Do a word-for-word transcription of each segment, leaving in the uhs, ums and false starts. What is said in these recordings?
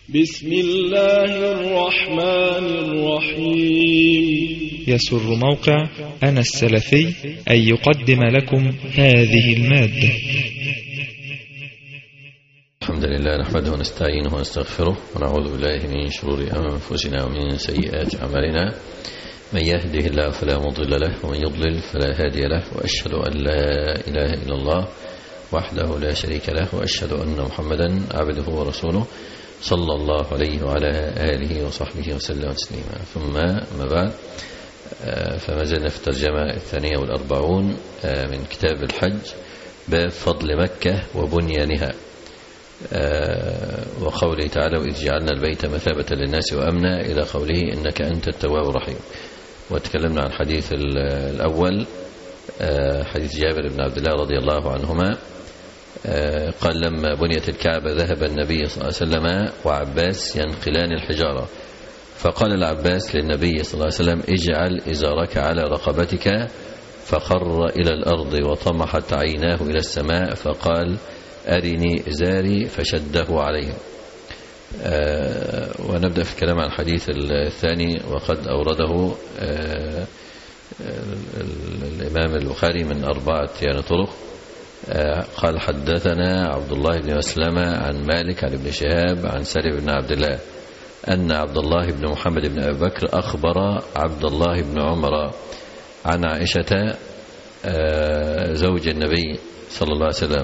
بسم الله الرحمن الرحيم. يسر موقع أنا السلفي أن يقدم لكم هذه المادة. الحمد لله نحمده ونستعينه ونستغفره ونعوذ بالله من شرور أنفسنا ومن سيئات أعمالنا. من يهده الله فلا مضل له ومن يضلل فلا هادي له، وأشهد أن لا إله إلا الله وحده لا شريك له، وأشهد أن محمدا عبده ورسوله صلى الله عليه وعلى آله وصحبه وسلم تسليما. ثم ما بعد، فما زلنا في الترجمة الثانية والأربعون من كتاب الحج، باب فضل مكة وبنيانها، وقوله تعالى: وإذ جعلنا البيت مثابة للناس وأمنا، إلى قوله إنك أنت التواب الرحيم. وتكلمنا عن الحديث الأول، حديث جابر بن عبد الله رضي الله عنهما قال: لما بنيت الكعبة ذهب النبي صلى الله عليه وسلم وعباس ينقلان الحجارة، فقال العباس للنبي صلى الله عليه وسلم: اجعل إزارك على رقبتك، فخر إلى الأرض وطمحت عيناه إلى السماء فقال: أرني إزاري، فشده عليهم. ونبدأ في الكلام عن الحديث الثاني، وقد أورده الإمام البخاري من أربعة يعني طرق. قال: حدثنا عبد الله بن مسلمة عن مالك عن ابن شهاب عن سالم بن عبد الله أن عبد الله بن محمد بن أبي بكر أخبر عبد الله بن عمر عن عائشة زوج النبي صلى الله عليه وسلم،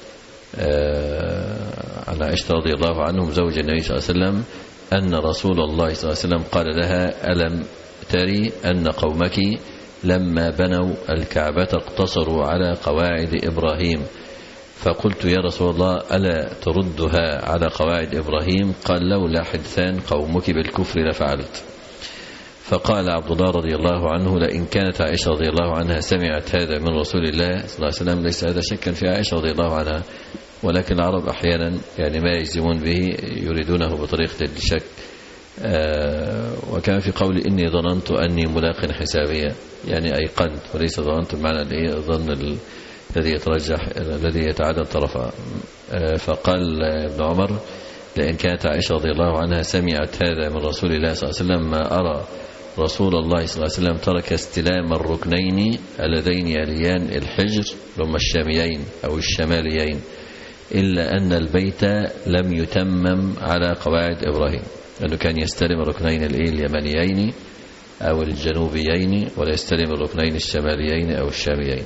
عن عائشة رضي الله عنهم زوج النبي صلى الله عليه وسلم، أن رسول الله صلى الله عليه وسلم قال لها: ألم تري أن قومك لما بنوا الكعبة اقتصروا على قواعد إبراهيم؟ فقلت: يا رسول الله، ألا تردها على قواعد إبراهيم؟ قال: لولا حدثان قومك بالكفر لفعلت. فقال عبد الله رضي الله عنه: لئن كانت عائشة رضي الله عنها سمعت هذا من رسول الله صلى الله عليه وسلم، ليس هذا شكا في عائشة رضي الله عنها، ولكن العرب أحيانا يعني ما يجزمون به يريدونه بطريقة الشك. آه وكان في قول: إني ظننت أني ملاق حسابية، يعني أيقنت، وليس ظننت بمعنى الظن الذي يترجح الذي يتعدى طرفا. آه فقال ابن عمر: لأن كانت عائشة رضي الله عنها سمعت هذا من رسول الله صلى الله عليه وسلم، ما أرى رسول الله صلى الله عليه وسلم ترك استلام الركنين اللذين يليان الحجر لما الشاميين أو الشماليين، إلا أن البيت لم يتمم على قواعد إبراهيم، لأنه كان يستلم الركنين اليمانيين أو الجنوبيين، ولا يستلم الركنين الشماليين أو الشاميين.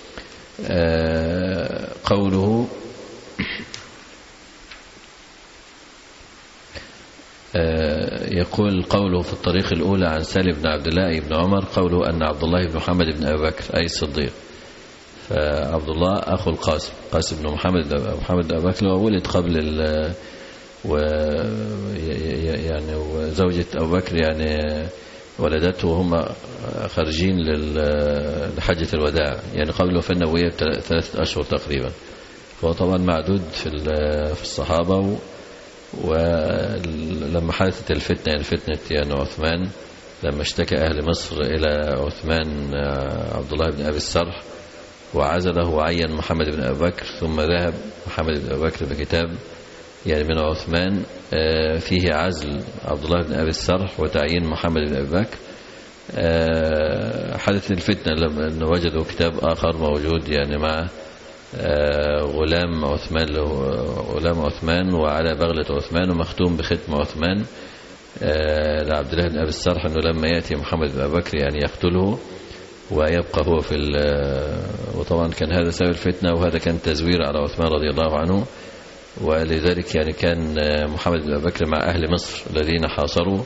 آه قوله آه يقول قوله في الطريق الأولى عن سالم بن عبد الله بن عمر، قوله أن عبد الله بن محمد بن أبي بكر أي الصديق، فعبد الله أخو القاسم، قاسم بن محمد بن محمد بن أبي بكر، وولد قبل ال و يعني وزوجة أبو بكر يعني ولدته وهم خارجين لحجة الوداع، يعني قبل وفاة النبوية بثلاثة أشهر تقريبا. فهو طبعا معدود في في الصحابة. ولما حدثت الفتنة يعني فتنة يعني عثمان، لما اشتكى أهل مصر إلى عثمان عبد الله بن أبي السرح وعزله وعين محمد بن أبي بكر، ثم ذهب محمد بن أبي بكر بكتاب يعني من عثمان فيه عزل عبد الله بن أبي السرح وتعيين محمد بن أبي بكر. حدث الفتنة لما وجدوا كتاب آخر موجود يعني مع غلام عثمان له غلام عثمان وعلى بغلة عثمان ومختوم بختم عثمان لعبد الله بن أبي السرح، أنه لما يأتي محمد بن أبي بكر يعني يقتله ويبقى هو في. وطبعا كان هذا سبب الفتنة، وهذا كان تزوير على عثمان رضي الله عنه. ولذلك يعني كان محمد بن أبي بكر مع أهل مصر الذين حاصروا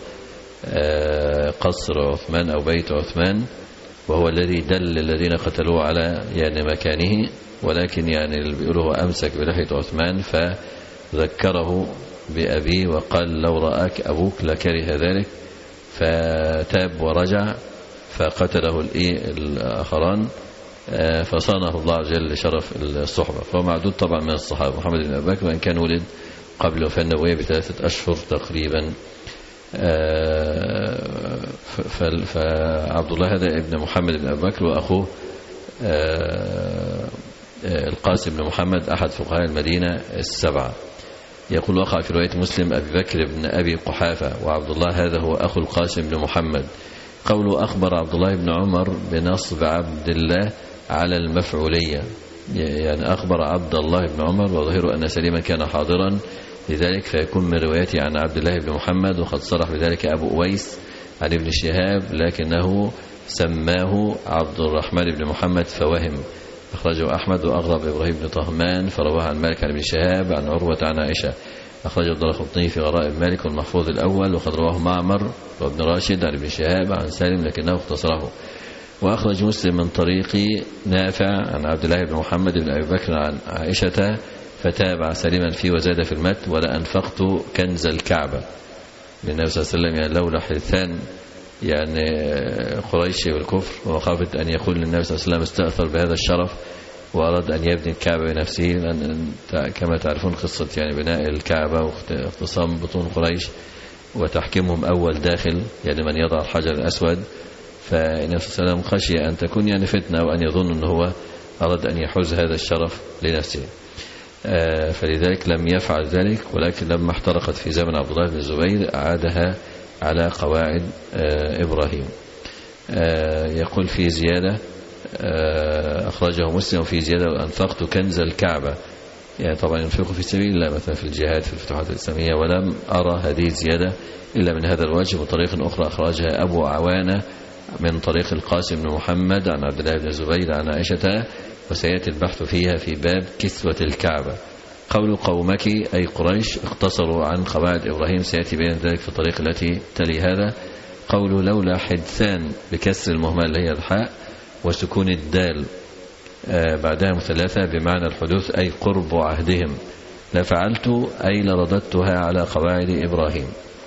قصر عثمان أو بيت عثمان، وهو الذي دل الذين قتلوه على يعني مكانه، ولكن يعني اللي بيقوله هو أمسك بلحية عثمان فذكره بأبيه وقال: لو رآك أبوك لكره ذلك، فتاب ورجع فقتله الآخران، فصانه الله عز وجل لشرف الصحبة. فهو معدود طبعا من الصحابة محمد بن أبي بكر، وإن كان ولد قبل وفاة النبوية بثلاثة أشهر تقريبا. فعبد الله هذا ابن محمد بن أبي بكر، وأخوه القاسم بن محمد أحد فقهاء المدينة السبعة. يقول وقع في رواية مسلم أبي بكر بن أبي قحافة وعبد الله هذا هو أخو القاسم بن محمد. قوله أخبر عبد الله بن عمر بنصب عبد الله على المفعولية، يعني أخبر عبد الله بن عمر وظهر أن سليما كان حاضرا لذلك فيكون من روايته عن عبد الله بن محمد، وقد صرح بذلك أبو أويس عن ابن شهاب لكنه سماه عبد الرحمن بن محمد فوهم. أخرجه أحمد وأغرب إبراهيم بن طهمان فرواه عن مالك عن ابن شهاب عن عروة عن عائشة. أخرجه الدارقطني في غرائب مالك والمحفوظ الأول، وقد رواه معمر وابن راشد عن ابن شهاب عن سالم لكنه اختصره. وأخرج مسلم من طريق نافع عن عبد الله بن محمد بن أبي بكر عن عائشة فتابع سليما فيه وزاد في المت ولا أنفقت كنز الكعبة للنبي صلى الله عليه وسلم، يعني لولا حدثان يعني قريش بالكفر ومخافة أن يقول للنبي صلى الله عليه وسلم استأثر بهذا الشرف وأراد أن يبني الكعبة بنفسه، لأن كما تعرفون قصة يعني بناء الكعبة واختصام بطون قريش وتحكيمهم أول داخل يعني من يضع الحجر الأسود، فالنبي صلى الله عليه وسلم خشي أن تكون يعني فتنة وأن يظن أنه هو أراد أن يحوز هذا الشرف لنفسه، فلذلك لم يفعل ذلك. ولكن لما احترقت في زمن عبد الله بن الزبير أعادها على قواعد إبراهيم. يقول في زيادة أخرجه مسلم في زيادة وأنفقت كنز الكعبة، يعني طبعا ينفقه في سبيل الله مثلا في الجهاد في الفتوحات الإسلامية، ولم أرى هذه الزيادة إلا من هذا الوجه. بطريق أخرى أخرجها أبو عوانة من طريق القاسم بن محمد عن عبد الله بن الزبير عن عائشة، وسيأتي البحث فيها في باب كسوة الكعبة. قول قومك أي قريش اقتصروا عن قواعد إبراهيم سيأتي بين ذلك في الطريق التي تلي هذا. قول لولا حدثان بكسر المهمل اللي هي الحاء وسكون الدال بعدها مثلثة بمعنى الحدوث أي قرب عهدهم لفعلت أي لرددتها على قواعد إبراهيم.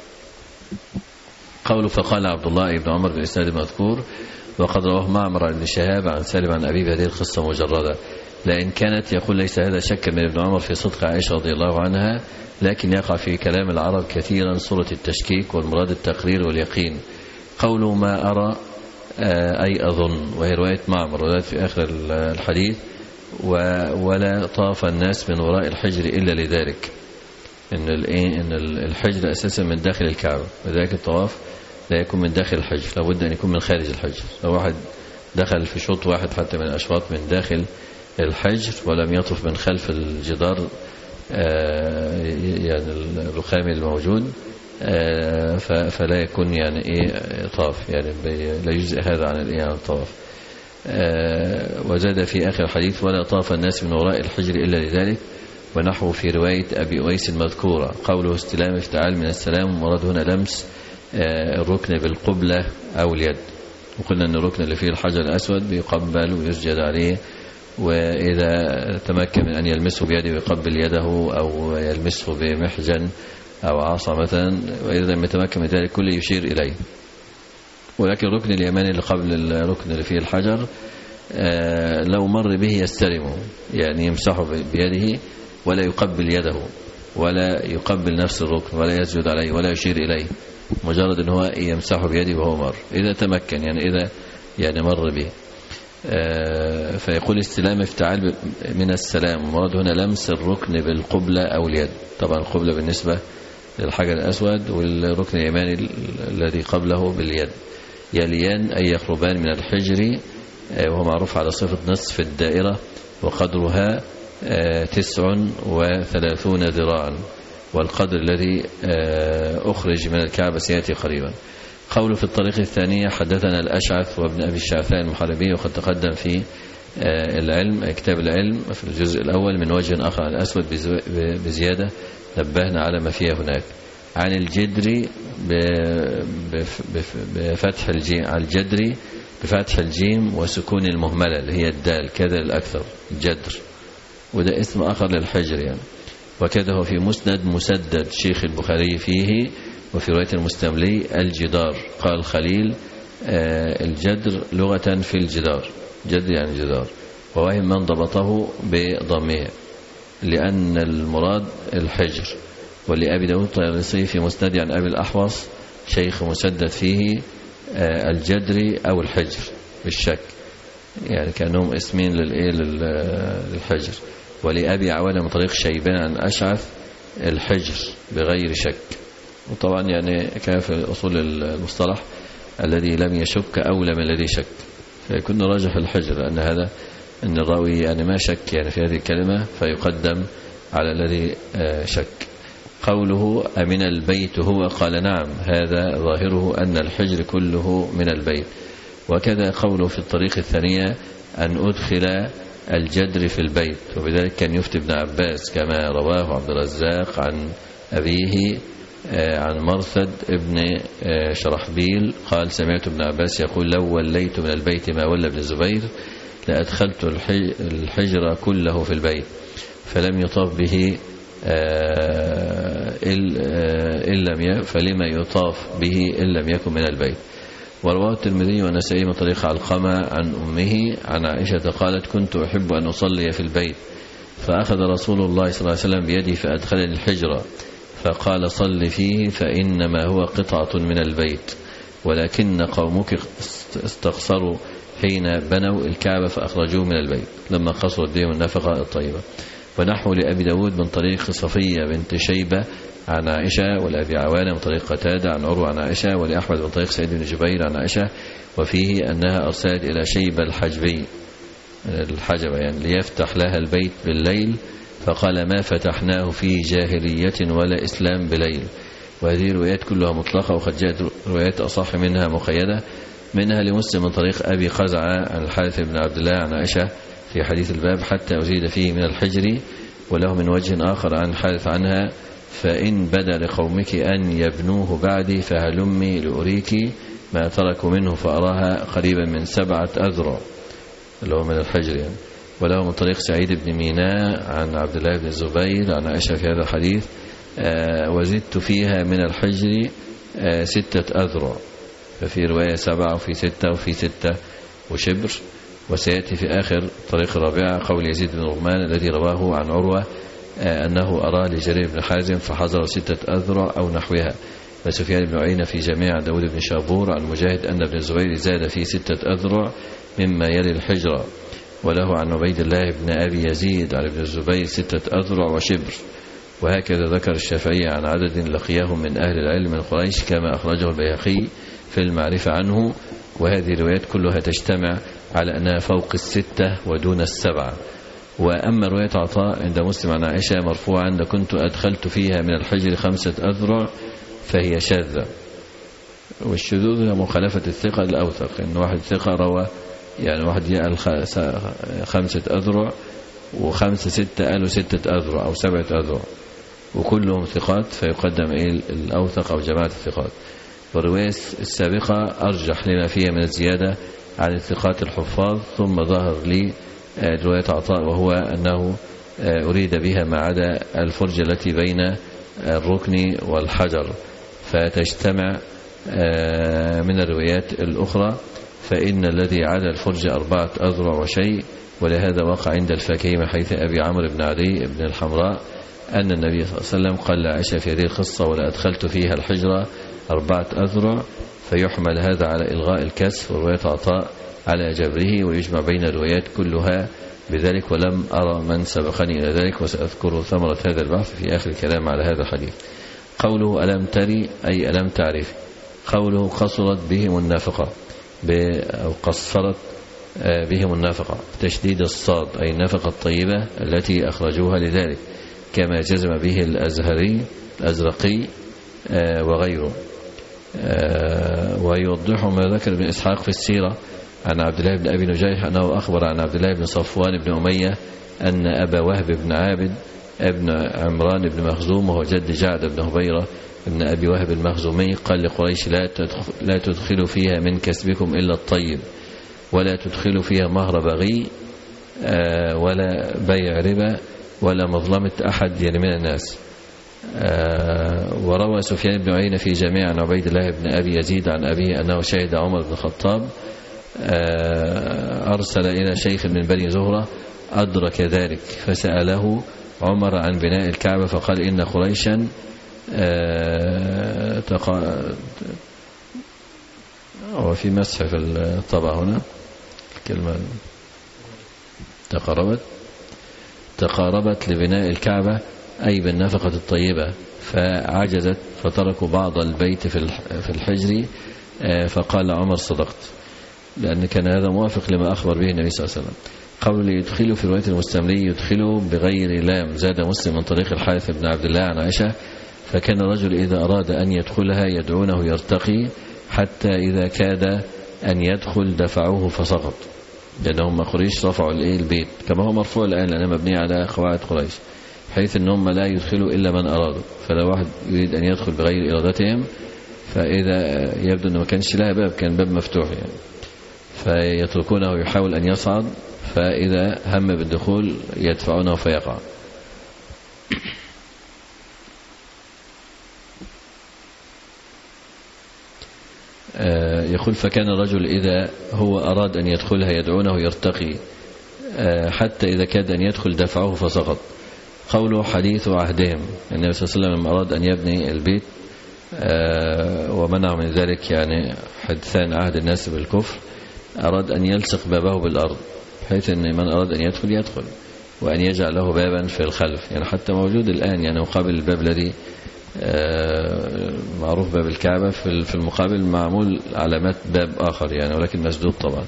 قول فقال عبد الله بن عمر بالإسناد المذكور وقد رواه معمر عن ابن شهاب عن سالم عن أبي هذه القصة مجردة، لأن كانت يقول ليس هذا شك من ابن عمر في صدق عائشة رضي الله عنها، لكن يقع في كلام العرب كثيرا صورة التشكيك والمراد التقرير واليقين. قوله ما أرى أي أظن، وهي رواية معمر وذات في آخر الحديث، ولا طاف الناس من وراء الحجر إلا لذلك، إن إن الحجر أساسا من داخل الكعبة، وذلك الطواف لا يكون من داخل الحجر، لابد أن يكون من خارج الحجر. لو واحد دخل في شوط واحد حتى من الأشواط من داخل الحجر ولم يطف من خلف الجدار يعني الرخامي الموجود فلا يكون يعني ايه طاف، يعني لا يجزئ هذا عن الايه عن الطواف. وزاد في آخر الحديث ولا طاف الناس من وراء الحجر إلا لذلك، ونحو في رواية أبي أويس المذكورة. قوله استلام افتعال من السلام، مراد هنا لمس الركن بالقبلة أو اليد، وقلنا أن الركن اللي فيه الحجر الأسود بيقبل ويسجد عليه، وإذا تمكن من أن يلمسه بيده ويقبل يده أو يلمسه بمحجن أو عصا مثلا، وإذا لم يتمكن من ذلك كله يشير إليه. ولكن الركن اليماني اللي قبل الركن اللي فيه الحجر لو مر به يستلمه، يعني يمسحه بيده ولا يقبل يده ولا يقبل نفس الركن ولا يسجد عليه ولا يشير إليه، مجرد أنه هو يمسحه بيده وهو مر إذا تمكن، يعني إذا يعني مر به. فيقول استلام افتعال من السلام، مراد هنا لمس الركن بالقبلة أو اليد. طبعا القبلة بالنسبة للحجر الأسود، والركن اليماني الذي قبله باليد. يليان أي يقربان من الحجر، وهو معروف على صفة نصف الدائرة، وقدرها تسع وثلاثون ذراعا، والقدر الذي أخرج من الكعبة سيأتي قريبا. قوله في الطريق الثانية حدثنا الأشعث وابن أبي الشعثاء المحاربي، وقد تقدم في العلم كتاب العلم في الجزء الأول من وجه آخر عن الأسود بزيادة نبهنا على ما فيها هناك. عن الجدري بفتح الجيم، على الجدري بفتح الجيم وسكون المهملة اللي هي الدال كذا الأكثر الجدر، وده اسم آخر للحجر يعني. وكذا هو في مسند مسدد شيخ البخاري فيه، وفي رواية المستملي الجدار. قال خليل الجدر لغة في الجدار، جدر يعني جدار، ووهم من ضبطه بضمه لأن المراد الحجر. ولأبي داود الطيالسي في مسند عن أبي الأحوص شيخ مسدد فيه الجدري أو الحجر بالشك، يعني كأنهم اسمين للحجر. ولأبي عوانة من طريق شيبان عن أشعث الحجر بغير شك. وطبعا يعني كان في أصول المصطلح الذي لم يشك أولى من الذي شك، فيكون راجح الحجر، لأن هذا أن الراوي يعني ما شك يعني في هذه الكلمة فيقدم على الذي شك. قوله أمن البيت هو، قال نعم، هذا ظاهره أن الحجر كله من البيت. وكذا قوله في الطريق الثانية أن أدخل الجدر في البيت، وبذلك كان يفتي ابن عباس كما رواه عبد الرزاق عن أبيه عن مرثد ابن شرحبيل قال سمعت ابن عباس يقول لو وليت من البيت ما ولى ابن الزبير لأدخلت الحجر كله في البيت فلم يطاف به إن لم فلما يطاف به إن لم يكن من البيت. ورواه الترمذي والنسائي من طريق علقمة عن أمه عن عائشة قالت كنت أحب أن أصلي في البيت فأخذ رسول الله صلى الله عليه وسلم بيدي فأدخلني الحجر فقال صل فيه فإنما هو قطعة من البيت ولكن قومك استقصروا حين بنوا الكعبة فأخرجوه من البيت لما قصرت بهم النفقة الطيبة. ونحو لأبي داود من طريق صفية بنت شيبة عن عائشة والأبي عوانة من طريق قتادة عن عروة عن عائشة ولأحمد من طريق سعيد بن جبير عن عائشة وفيه أنها أرسلت إلى شيبة الحجبي الحجبة يعني ليفتح لها البيت بالليل فقال ما فتحناه في جاهلية ولا إسلام بليل. وهذه الروايات كلها مطلقة وقد جاءت روايات أصح منها مقيدة منها لمسلم من طريق أبي قزعة عن الحارث بن عبد الله عن عائشة في حديث الباب حتى أزيد فيه من الحجر وله من وجه آخر عن الحارث عنها فإن بدا لقومك أن يبنوه بعدي فهلمي لأريك ما تركوا منه فأراها قريبا من سبعة أذرع اللي هو من الحجر يعني. وله من طريق سعيد بن ميناء عن عبد الله بن الزبير عن عائشة في هذا الحديث آه وزدت فيها من الحجر آه ستة أذرع ففي رواية سبعة وفي ستة وفي ستة وشبر. وسيأتي في آخر طريق الرابعة قول يزيد بن رغمان الذي رواه عن عروة آه أنه أراه لجرير بن حازم فحضر ستة أذرع أو نحوها. وسفيان بن عيينة في جميع عن داود بن شابور عن مجاهد أن ابن الزبير زاد في ستة أذرع مما يلي الحجرة. وله عن عبيد الله بن أبي يزيد عن ابن الزبير ستة أذرع وشبر. وهكذا ذكر الشافعي عن عدد لقيهم من أهل العلم من قريش كما أخرجه البيهقي في المعرفة عنه. وهذه الروايات كلها تجتمع على أنها فوق الستة ودون السبعة. وأما رواية عطاء عند مسلم عن عائشة مرفوعا لكنت أدخلت فيها من الحجر خمسة أذرع فهي شاذة. والشذوذ هي مخالفة الثقة الأوثق إن واحد ثقة روى يعني واحد يقال خمسة أذرع وخمسة ستة قالوا ستة أذرع أو سبعة أذرع وكلهم ثقات فيقدم إيه الأوثق أو جماعة الثقات. والرواية السابقة أرجح لما فيها من الزيادة عن الثقات الحفاظ. ثم ظهر لي رواية عطاء وهو أنه أريد بها ما عدا الفرجة التي بين الركن والحجر فتجتمع من الروايات الأخرى فإن الذي عدا الفرجة أربعة أذرع وشيء. ولهذا وقع عند الفاكهي من حيث أبي عمرو بن عدي بن الحمراء أن النبي صلى الله عليه وسلم قال لعائشة في هذه القصة ولا أدخلت فيها الحجرة أربعة أذرع فيحمل هذا على إلغاء الكسر ورواية عطاء على جبره ويجمع بين الروايات كلها بذلك. ولم أرى من سبقني إلى ذلك وسأذكر ثمرة هذا البحث في آخر الكلام على هذا الحديث. قوله ألم تري أي ألم تعرف. قوله قصرت بهم النافقة أو قصرت بهم النافقة تشديد الصاد أي النفقة الطيبة التي أخرجوها لذلك كما جزم به الأزهري الأزرقي وغيره. ويوضح ما ذكر ابن إسحاق في السيرة عن عبد الله بن أبي نجيح أنه أخبر عن عبد الله بن صفوان بن أمية أن أبا وهب بن عابد ابن عمران بن مخزوم وهو جد جعد بن هبيرة ابن أبي وهب المخزومي قال لقريش لا تدخل لا تدخلوا فيها من كسبكم إلا الطيب ولا تدخلوا فيها مهر بغي ولا بيع ربا ولا مظلمة أحد يعني من الناس. وروى سفيان بن عيينة في جميع عن عبيد الله بن أبي يزيد عن أبيه أنه شهد عمر بن الخطاب أرسل إلى شيخ من بني زهرة أدرك ذلك فسأله عمر عن بناء الكعبة فقال إن قريشا وفي مسح في الطبع هنا الكلمة تقاربت تقاربت لبناء الكعبة أي بالنفقة الطيبة، فعجزت فتركوا بعض البيت في الحجر، فقال عمر صدقت، لأن كان هذا موافق لما أخبر به النبي صلى الله عليه وسلم. قول يدخلوا في رواية المستملي يدخلوا بغير لام، زاد مسلم من طريق الحارث بن عبد الله عن عائشة، فكان الرجل إذا أراد أن يدخلها يدعونه يرتقي حتى إذا كاد أن يدخل دفعوه فسقط، لأنهم قريش رفعوا البيت كما هو مرفوع الآن لأنه مبني على قواعد قريش، حيث أنهم لا يدخلوا إلا من أرادوا، فلو واحد يريد أن يدخل بغير إرادتهم فإذا يبدو أنه ما كانش لها باب، كان باب مفتوح يعني، فيتركونه يحاول أن يصعد، فإذا هم بالدخول يدفعونه فيقع. يقول فكان الرجل إذا هو أراد أن يدخلها يدعونه يرتقي حتى إذا كاد أن يدخل دفعه فسقط. قوله حديث عهدهم، النبي صلى الله عليه وسلم أراد أن يبني البيت ومنع من ذلك، يعني حدثان عهد الناس بالكفر، أراد أن يلصق بابه بالأرض بحيث أن من أراد أن يدخل يدخل، وأن يجعل له بابا في الخلف، يعني حتى موجود الآن، يعني مقابل الباب الذي معروف باب الكعبة في المقابل معمول علامات باب آخر يعني، ولكن مسدود طبعا،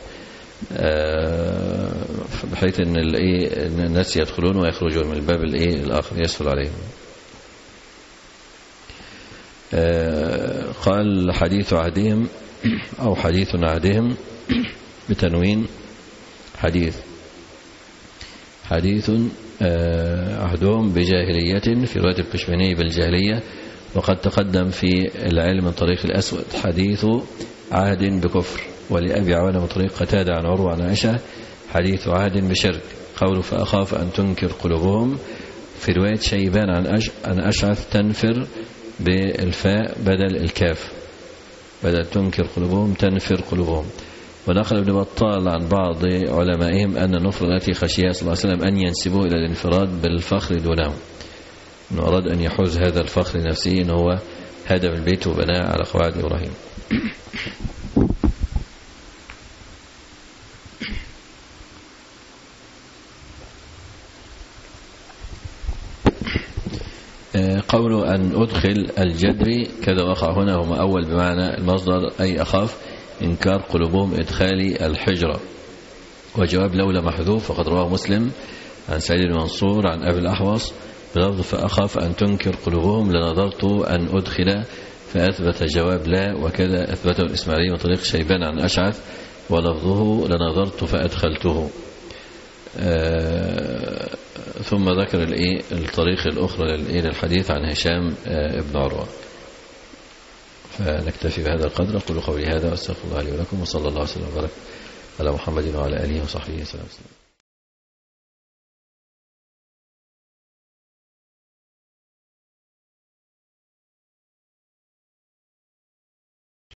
بحيث أن الناس يدخلون ويخرجون من الباب الآخر يسهل عليهم. قال حديث عهدهم أو حديث عهدهم بتنوين، حديث حديث عهدهم بجاهلية في رواية الكشميني بالجاهلية، وقد تقدم في العلم من طريق الأسود حديث عهد بكفر، ولأبي عوانة من طريق قتادة عن عروة عن عائشة حديث عهد بشرك. قوله فأخاف أن تنكر قلوبهم في رواية شيبان عن أشعث تنفر بالفاء بدل الكاف، بدل تنكر قلوبهم تنفر قلوبهم. ونقل ابن بطال عن بعض علمائهم أن النفر التي خشيها صلى الله عليه وسلم أن ينسبوه إلى الانفراد بالفخر دونه، أنه أراد أن يحوز هذا الفخر لنفسه، أنه هو هدم البيت وبناء على قواعد إبراهيم. قول أن أدخل الجدر كذا وقع هنا، هو أول بمعنى المصدر أي أخاف إنكار قلوبهم إدخال الحجرة، وجواب لولا محذوف، فقد رواه مسلم عن سعيد بن منصور عن أبي الأحوص بلفظ فأخاف أن تنكر قلوبهم لنظرت أن أدخل، فأثبت جواب لا، وكذا أثبته الإسماعيلي من طريق شيبان عن أشعث ولفظه لنظرت فأدخلته. آه ثم ذكر الطريق الأخرى للحديث عن هشام ابن عروة. فنكتفي بهذا القدر. أقول قولي هذا وأستغفر الله لي ولكم، وصلى الله وسلم وبارك على محمد وعلى آله وصحبه وسلم.